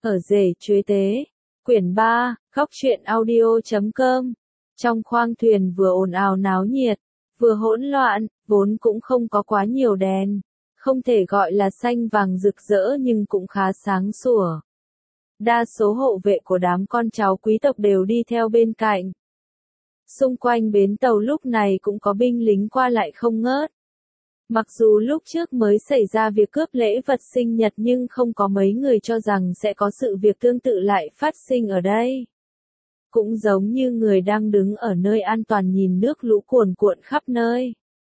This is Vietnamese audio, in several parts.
Ở rể chuế tế. Quyển 3, Góc truyện audio.com. Trong khoang thuyền vừa ồn ào náo nhiệt, vừa hỗn loạn, vốn cũng không có quá nhiều đèn. Không thể gọi là xanh vàng rực rỡ nhưng cũng khá sáng sủa. Đa số hộ vệ của đám con cháu quý tộc đều đi theo bên cạnh. Xung quanh bến tàu lúc này cũng có binh lính qua lại không ngớt. Mặc dù lúc trước mới xảy ra việc cướp lễ vật sinh nhật nhưng không có mấy người cho rằng sẽ có sự việc tương tự lại phát sinh ở đây. Cũng giống như người đang đứng ở nơi an toàn nhìn nước lũ cuồn cuộn khắp nơi.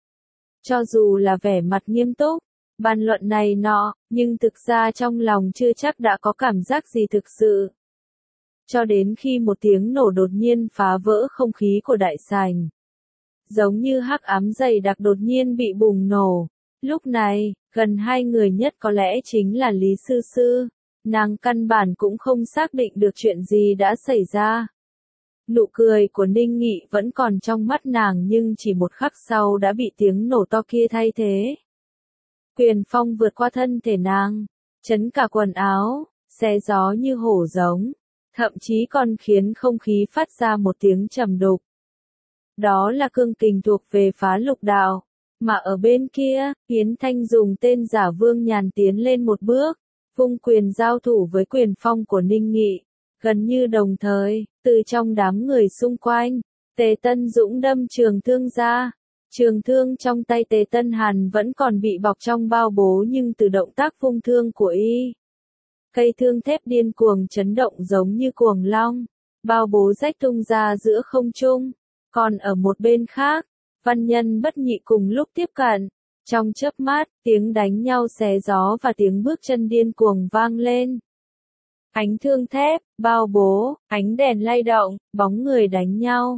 Cho dù là vẻ mặt nghiêm túc, bàn luận này nọ, nhưng thực ra trong lòng chưa chắc đã có cảm giác gì thực sự. Cho đến khi một tiếng nổ đột nhiên phá vỡ không khí của đại sảnh. Giống như hắc ám dày đặc đột nhiên bị bùng nổ. Lúc này, gần hai người nhất có lẽ chính là Lý Sư Sư. Nàng căn bản cũng không xác định được chuyện gì đã xảy ra. Nụ cười của Ninh Nghị vẫn còn trong mắt nàng nhưng chỉ một khắc sau đã bị tiếng nổ to kia thay thế. Quyền phong vượt qua thân thể nàng, chấn cả quần áo, xé gió như hổ giống, thậm chí còn khiến không khí phát ra một tiếng trầm đục. Đó là cương kình thuộc về Phá Lục Đạo, mà ở bên kia, Yến Thanh dùng tên giả Vương Nhàn tiến lên một bước, vung quyền giao thủ với quyền phong của Ninh Nghị. Gần như đồng thời, từ trong đám người xung quanh, Tề Tân Dũng đâm trường thương ra. Trường thương trong tay Tề Tân Hàn vẫn còn bị bọc trong bao bố nhưng từ động tác vung thương của y. Cây thương thép điên cuồng chấn động giống như cuồng long, bao bố rách tung ra giữa không trung. Còn ở một bên khác, Văn Nhân Bất Nhị cùng lúc tiếp cận. Trong chớp mắt, tiếng đánh nhau xé gió và tiếng bước chân điên cuồng vang lên. Ánh thương thép, bao bố, ánh đèn lay động, bóng người đánh nhau,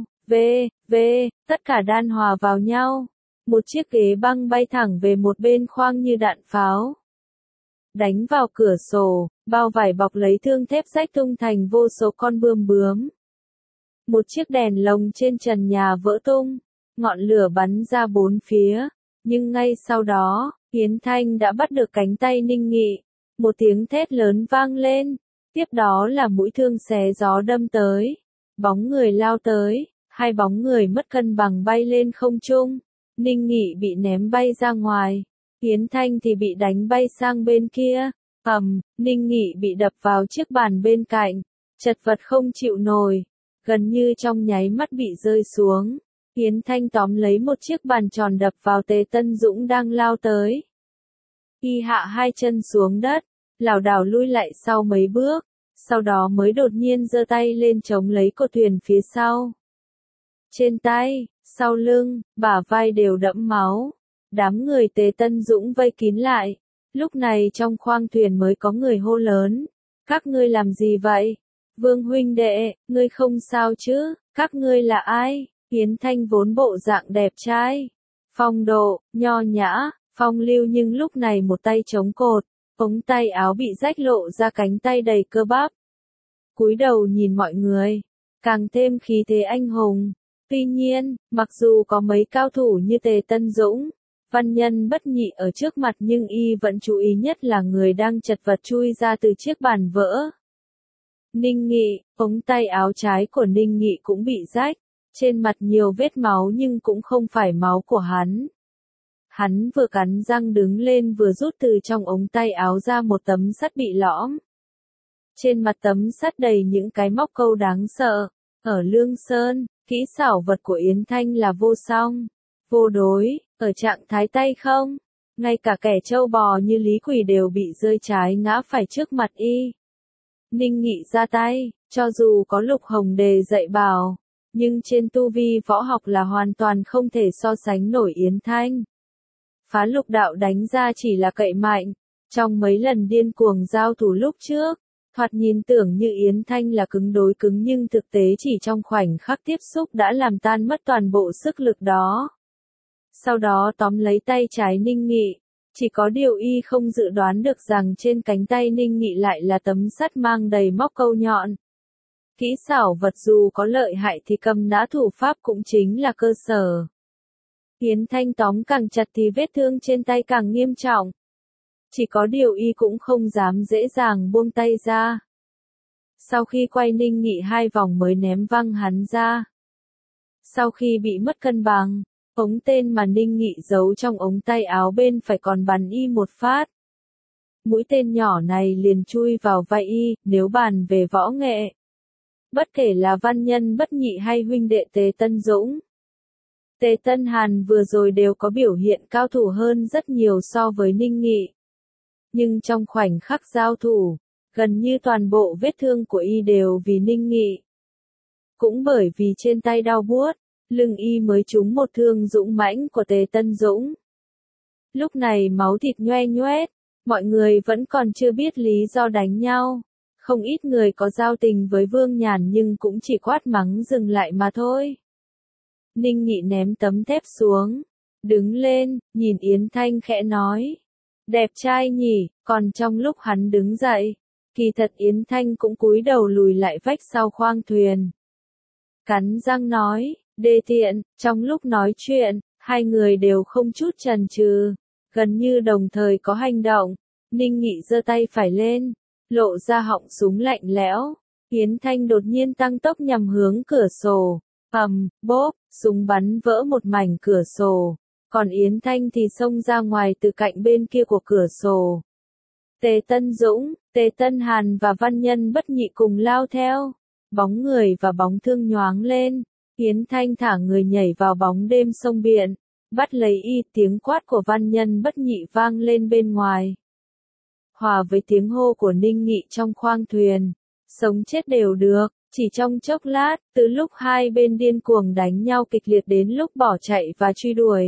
tất cả đan hòa vào nhau. Một chiếc ghế băng bay thẳng về một bên khoang như đạn pháo. Đánh vào cửa sổ, bao vải bọc lấy thương thép rách tung thành vô số con bươm bướm. Một chiếc đèn lồng trên trần nhà vỡ tung, ngọn lửa bắn ra bốn phía, nhưng ngay sau đó, Yến Thanh đã bắt được cánh tay Ninh Nghị. Một tiếng thét lớn vang lên, tiếp đó là mũi thương xé gió đâm tới. Bóng người lao tới, hai bóng người mất cân bằng bay lên không trung. Ninh Nghị bị ném bay ra ngoài, Yến Thanh thì bị đánh bay sang bên kia. Ninh Nghị bị đập vào chiếc bàn bên cạnh, chật vật không chịu nổi. Gần như trong nháy mắt bị rơi xuống, Yến Thanh tóm lấy một chiếc bàn tròn đập vào Tề Tân Dũng đang lao tới. Y hạ hai chân xuống đất, lảo đảo lui lại sau mấy bước, sau đó mới đột nhiên giơ tay lên chống lấy cột thuyền phía sau. Trên tay, sau lưng, bả vai đều đẫm máu. Đám người Tề Tân Dũng vây kín lại. Lúc này trong khoang thuyền mới có người hô lớn. Các ngươi làm gì vậy? Vương huynh đệ, ngươi không sao chứ? Các ngươi là ai? Yến Thanh vốn bộ dạng đẹp trai, phong độ, nho nhã, phong lưu nhưng lúc này một tay chống cột, ống tay áo bị rách lộ ra cánh tay đầy cơ bắp. Cúi đầu nhìn mọi người, càng thêm khí thế anh hùng. Tuy nhiên, mặc dù có mấy cao thủ như Tề Tân Dũng, Văn Nhân Bất Nhị ở trước mặt nhưng y vẫn chú ý nhất là người đang chật vật chui ra từ chiếc bàn vỡ. Ninh Nghị, ống tay áo trái của Ninh Nghị cũng bị rách, trên mặt nhiều vết máu nhưng cũng không phải máu của hắn. Hắn vừa cắn răng đứng lên vừa rút từ trong ống tay áo ra một tấm sắt bị lõm. Trên mặt tấm sắt đầy những cái móc câu đáng sợ. Ở Lương Sơn, kỹ xảo vật của Yến Thanh là vô song, vô đối, ở trạng thái tay không. Ngay cả kẻ trâu bò như Lý Quỳ đều bị rơi trái ngã phải trước mặt y. Ninh Nghị ra tay, cho dù có Lục Hồng Đề dạy bảo, nhưng trên tu vi võ học là hoàn toàn không thể so sánh nổi Yến Thanh. Phá Lục Đạo đánh ra chỉ là cậy mạnh, trong mấy lần điên cuồng giao thủ lúc trước, thoạt nhìn tưởng như Yến Thanh là cứng đối cứng nhưng thực tế chỉ trong khoảnh khắc tiếp xúc đã làm tan mất toàn bộ sức lực đó. Sau đó tóm lấy tay trái Ninh Nghị. Chỉ có điều y không dự đoán được rằng trên cánh tay Ninh Nghị lại là tấm sắt mang đầy móc câu nhọn. Kỹ xảo vật dù có lợi hại thì cầm nã thủ pháp cũng chính là cơ sở. Yến Thanh tóm càng chặt thì vết thương trên tay càng nghiêm trọng. Chỉ có điều y cũng không dám dễ dàng buông tay ra. Sau khi quay Ninh Nghị 2 vòng mới ném văng hắn ra. Sau khi bị mất cân bằng, ống tên mà Ninh Nghị giấu trong ống tay áo bên phải còn bắn y một phát. Mũi tên nhỏ này liền chui vào vai y. Nếu bàn về võ nghệ, bất kể là Văn Nhân Bất Nhị hay huynh đệ Tề Tân Dũng, Tề Tân Hàn vừa rồi đều có biểu hiện cao thủ hơn rất nhiều so với Ninh Nghị. Nhưng trong khoảnh khắc giao thủ, gần như toàn bộ vết thương của y đều vì Ninh Nghị. Cũng bởi vì trên tay đau buốt, lưng y mới trúng một thương dũng mãnh của Tề Tân Dũng. Lúc này máu thịt nhoe nhoét, mọi người vẫn còn chưa biết lý do đánh nhau. Không ít người có giao tình với Vương Nhàn nhưng cũng chỉ quát mắng dừng lại mà thôi. Ninh Nghị ném tấm thép xuống, đứng lên, nhìn Yến Thanh khẽ nói. Đẹp trai nhỉ, còn trong lúc hắn đứng dậy, kỳ thật Yến Thanh cũng cúi đầu lùi lại vách sau khoang thuyền. Cắn răng nói, đê tiện, trong lúc nói chuyện, hai người đều không chút chần chừ, gần như đồng thời có hành động. Ninh Nghị giơ tay phải lên, lộ ra họng súng lạnh lẽo. Yến Thanh đột nhiên tăng tốc nhằm hướng cửa sổ. Bốp, súng bắn vỡ một mảnh cửa sổ. Còn Yến Thanh thì xông ra ngoài từ cạnh bên kia của cửa sổ. Tề Tân Dũng, Tề Tân Hàn và Văn Nhân Bất Nhị cùng lao theo. Bóng người và bóng thương nhoáng lên. Yến Thanh thả người nhảy vào bóng đêm sông biển. Bắt lấy y, tiếng quát của Văn Nhân Bất Nhị vang lên bên ngoài. Hòa với tiếng hô của Ninh Nghị trong khoang thuyền. Sống chết đều được. Chỉ trong chốc lát, từ lúc hai bên điên cuồng đánh nhau kịch liệt đến lúc bỏ chạy và truy đuổi.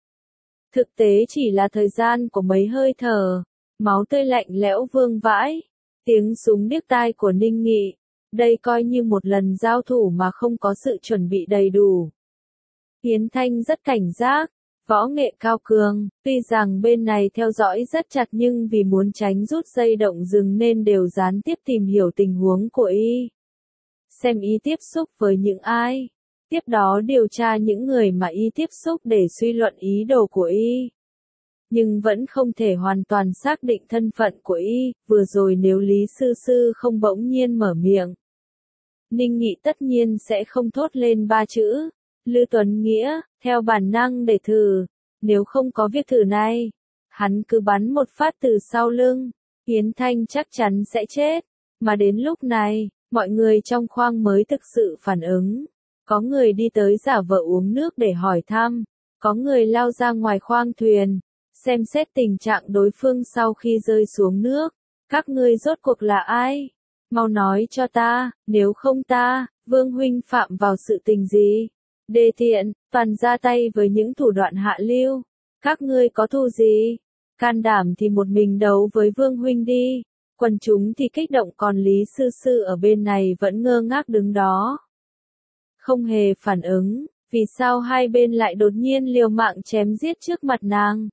Thực tế chỉ là thời gian của mấy hơi thở, máu tươi lạnh lẽo vương vãi, tiếng súng điếc tai của Ninh Nghị. Đây coi như một lần giao thủ mà không có sự chuẩn bị đầy đủ. Yến Thanh rất cảnh giác, võ nghệ cao cường, tuy rằng bên này theo dõi rất chặt nhưng vì muốn tránh rút dây động rừng nên đều gián tiếp tìm hiểu tình huống của y. Xem y tiếp xúc với những ai, tiếp đó điều tra những người mà y tiếp xúc để suy luận ý đồ của y. Nhưng vẫn không thể hoàn toàn xác định thân phận của y, vừa rồi nếu Lý Sư Sư không bỗng nhiên mở miệng. Ninh Nghị tất nhiên sẽ không thốt lên 3 chữ, Lư Tuấn Nghĩa, theo bản năng để thử, nếu không có việc thử này, hắn cứ bắn một phát từ sau lưng, Yến Thanh chắc chắn sẽ chết, mà đến lúc này, mọi người trong khoang mới thực sự phản ứng. Có người đi tới giả vờ uống nước để hỏi thăm, có người lao ra ngoài khoang thuyền, xem xét tình trạng đối phương sau khi rơi xuống nước. Các ngươi rốt cuộc là ai? Mau nói cho ta, nếu không ta, Vương huynh phạm vào sự tình gì? Đê tiện, toàn ra tay với những thủ đoạn hạ lưu. Các ngươi có thù gì? Can đảm thì một mình đấu với Vương huynh đi. Quần chúng thì kích động còn Lý Sư Sư ở bên này vẫn ngơ ngác đứng đó. Không hề phản ứng, vì sao hai bên lại đột nhiên liều mạng chém giết trước mặt nàng.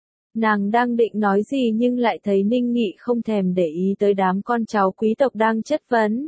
Nàng đang định nói gì nhưng lại thấy Ninh Nghị không thèm để ý tới đám con cháu quý tộc đang chất vấn.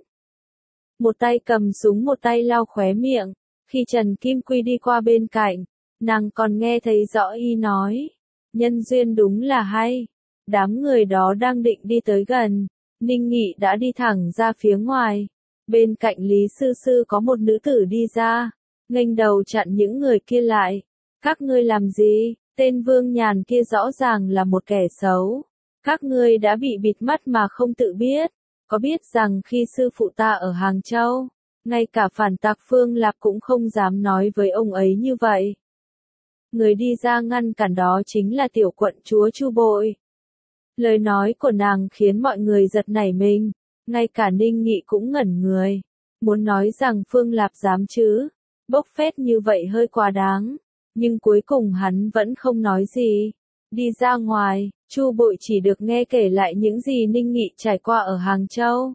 Một tay cầm súng một tay lau khóe miệng, khi Trần Kim Quy đi qua bên cạnh, nàng còn nghe thấy rõ y nói, nhân duyên đúng là hay. Đám người đó đang định đi tới gần, Ninh Nghị đã đi thẳng ra phía ngoài. Bên cạnh Lý Sư Sư có một nữ tử đi ra, nghênh đầu chặn những người kia lại. Các ngươi làm gì? Tên Vương Nhàn kia rõ ràng là một kẻ xấu. Các ngươi đã bị bịt mắt mà không tự biết. Có biết rằng khi sư phụ ta ở Hàng Châu, ngay cả phản tặc Phương Lạp cũng không dám nói với ông ấy như vậy. Người đi ra ngăn cản đó chính là tiểu quận chúa Chu Bội. Lời nói của nàng khiến mọi người giật nảy mình, ngay cả Ninh Nghị cũng ngẩn người. Muốn nói rằng Phương Lạp dám chứ, bốc phét như vậy hơi quá đáng, nhưng cuối cùng hắn vẫn không nói gì. Đi ra ngoài, Chu Bội chỉ được nghe kể lại những gì Ninh Nghị trải qua ở Hàng Châu.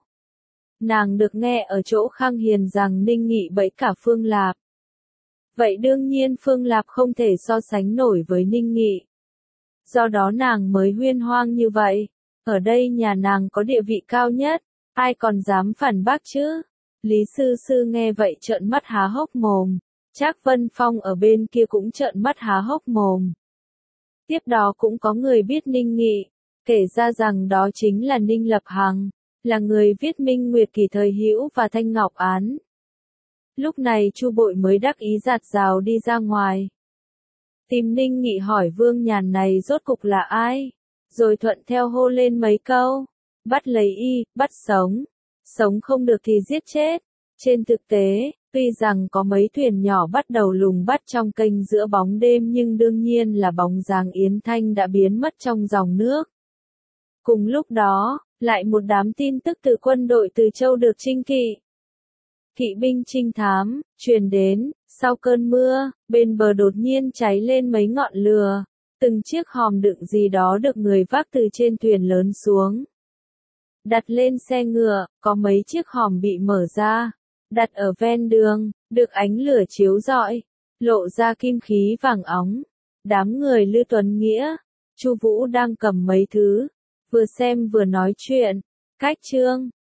Nàng được nghe ở chỗ Khang Hiền rằng Ninh Nghị bẫy cả Phương Lạp. Vậy đương nhiên Phương Lạp không thể so sánh nổi với Ninh Nghị. Do đó nàng mới huyên hoang như vậy. Ở đây nhà nàng có địa vị cao nhất, ai còn dám phản bác chứ? Lý Sư Sư nghe vậy trợn mắt há hốc mồm. Trác Vân Phong ở bên kia cũng trợn mắt há hốc mồm. Tiếp đó cũng có người biết Ninh Nghị, kể ra rằng đó chính là Ninh Lập Hằng, là người viết Minh Nguyệt Kỳ Thời Hữu và Thanh Ngọc Án. Lúc này Chu Bội mới đắc ý giạt rào đi ra ngoài. Tìm Ninh Nghị hỏi Vương Nhàn này rốt cục là ai, rồi thuận theo hô lên mấy câu, bắt lấy y, bắt sống, sống không được thì giết chết. Trên thực tế, tuy rằng có mấy thuyền nhỏ bắt đầu lùng bắt trong kênh giữa bóng đêm nhưng đương nhiên là bóng dáng Yến Thanh đã biến mất trong dòng nước. Cùng lúc đó, lại một đám tin tức từ quân đội Từ Châu được Trinh Kỵ, kỵ binh trinh thám, truyền đến. Sau cơn mưa, bên bờ đột nhiên cháy lên mấy ngọn lửa, từng chiếc hòm đựng gì đó được người vác từ trên thuyền lớn xuống. Đặt lên xe ngựa, có mấy chiếc hòm bị mở ra, đặt ở ven đường, được ánh lửa chiếu rọi, lộ ra kim khí vàng óng. Đám người Lư Tuấn Nghĩa, Chu Vũ đang cầm mấy thứ, vừa xem vừa nói chuyện. Cách chương